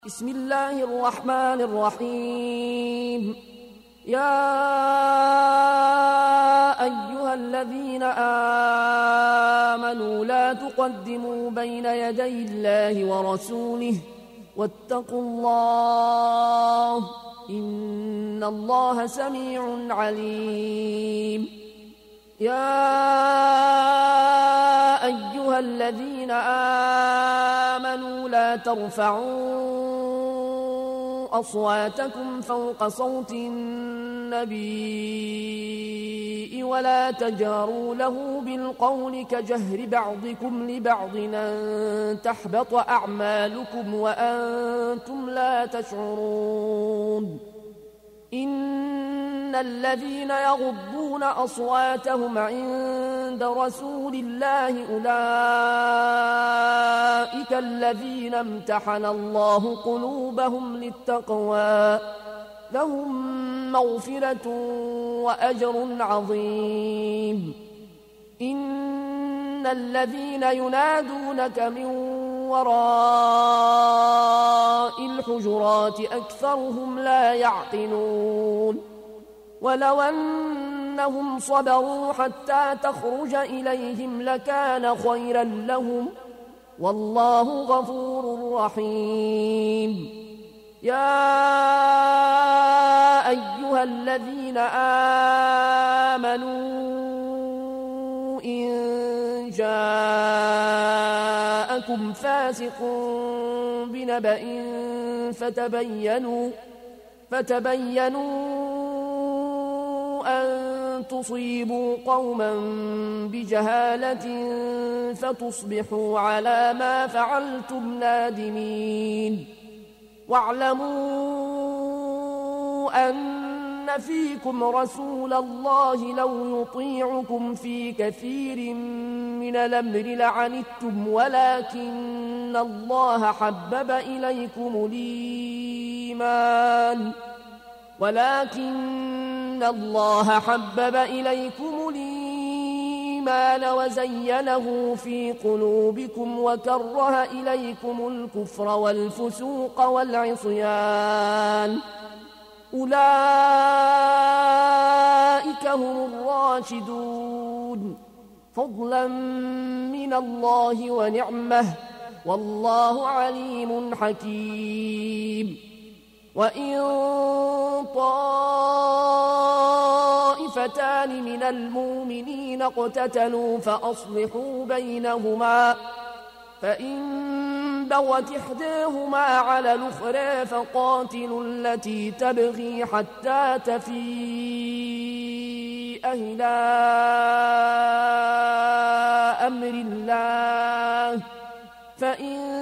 بسم الله الرحمن الرحيم. يا أيها الذين آمنوا لا تقدموا بين يدي الله ورسوله واتقوا الله إن الله سميع عليم. يا أيها الذين آمنوا لا ترفعوا أصواتكم فوق صوت النبي ولا تجهروا له بالقول كجهر بعضكم لبعض أن تحبط أعمالكم وأنتم لا تشعرون. إن الذين يغضون أصواتهم عند رسول الله أولئك الذين امتحن الله قلوبهم للتقوى لهم مغفرة وأجر عظيم. إن الذين ينادونك من وراء الحجرات أكثرهم لا يعقلون. ولو أنهم صبروا حتى تخرج إليهم لكان خيرا لهم والله غفور رحيم. يا أيها الذين آمنوا إن جاءكم فاسق بنبأ فتبينوا أن تصيبوا قوما بجهالة فتصبحوا على ما فعلتم نادمين. واعلموا أن فيكم رسول الله لو يطيعكم في كثير من الأمر لعنتم ولكن الله حبب إليكم الإيمان وزينه في قلوبكم وكره إليكم الكفر والفسوق والعصيان أولئك هم الراشدون فضلا من الله ونعمه والله عليم حكيم. وإن طائفتان من المؤمنين اقتتلوا فأصلحوا بينهما فإن بغت إحداهما على الأخرى فقاتلوا التي تبغي حتى تفيء إلى أمر الله فإن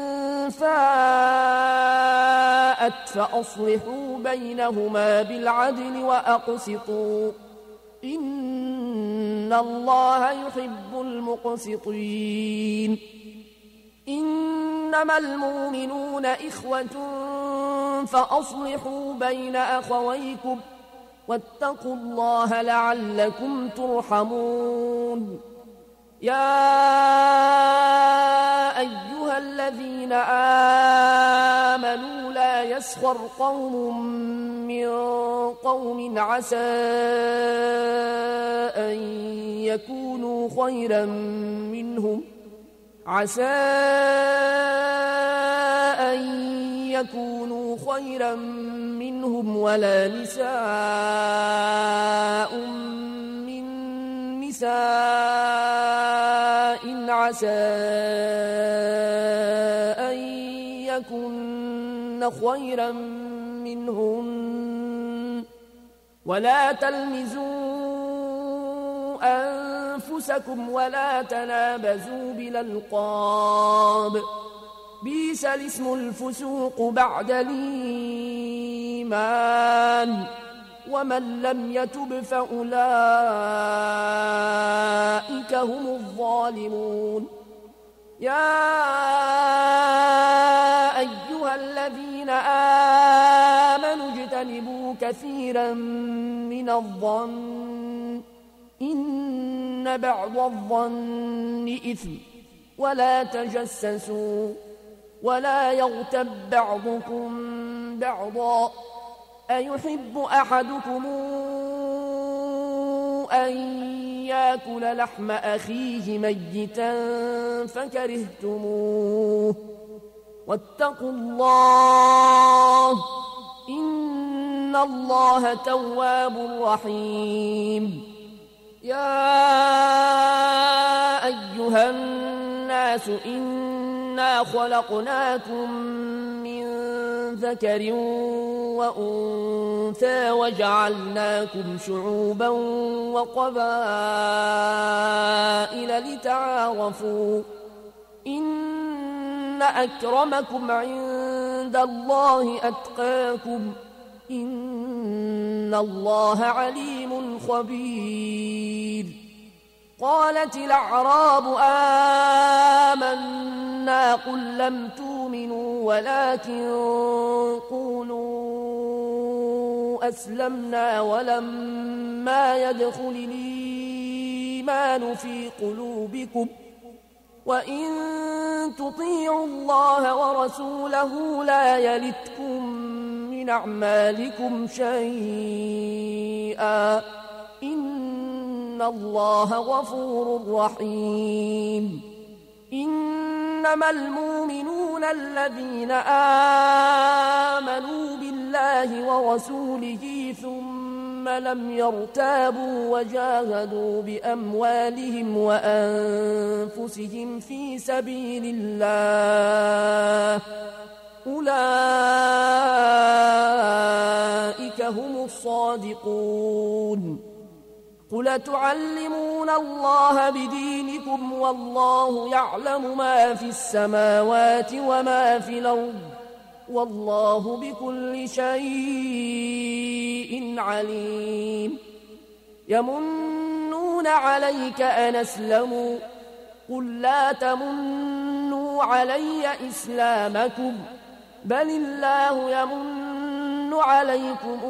فاءت فأصلحوا بينهما بالعدل وأقسطوا إن الله يحب المقسطين. إنما المؤمنون إخوة فأصلحوا بين أخويكم واتقوا الله لعلكم ترحمون. يا أيها الذين آمنوا لا يسخر قوم من قوم عسى أن يكونوا خيرا منهم ولا نساء من نساء عسى أن يكن خيرا منهن ولا تلمزوا أنفسكم ولا تنابزوا بالألقاب بئس الاسم الفسوق بعد الإيمان ومن لم يتب فأولئك هم الظالمون. يا أيها الذين آمنوا اجتنبوا كثيرا من الظن إن بعض الظن إثم ولا تجسسوا ولا يغتب بعضكم بعضا أيحب أحدكم أن يأكل لحم أخيه ميتا فكرهتموه واتقوا الله إن الله تواب رحيم يا أيها الناس إنا خلقناكم من ذكر وأنثى وجعلناكم شعوبا وقبائل لتعارفوا إن أكرمكم عند الله أتقاكم إن الله عليم خبير قالت الأعراب آمنا قل لم تؤمنوا ولكن قولوا أسلمنا ولما يدخل الإيمان في قلوبكم وإن تطيعوا الله ورسوله لا يلتكم من أعمالكم شيئا إن الله غفور رحيم إنما المؤمنون الذين آمنوا بالله ورسوله ثم لم يرتابوا وجاهدوا بأموالهم وأنفسهم في سبيل الله أولئك هم الصادقون قل تعلمون الله بدينكم والله يعلم ما في السماوات وما في الأرض والله بكل شيء عليم يمنون عليك أن أسلموا قل لا تمنوا علي إسلامكم بل الله يمن عليكم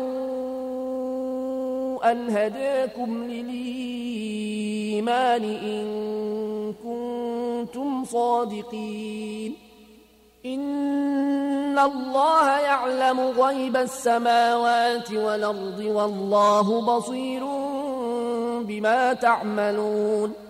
أن هداكم للإيمان إن كنتم صادقين إن الله يعلم غيب السماوات والأرض والله بصير بما تعملون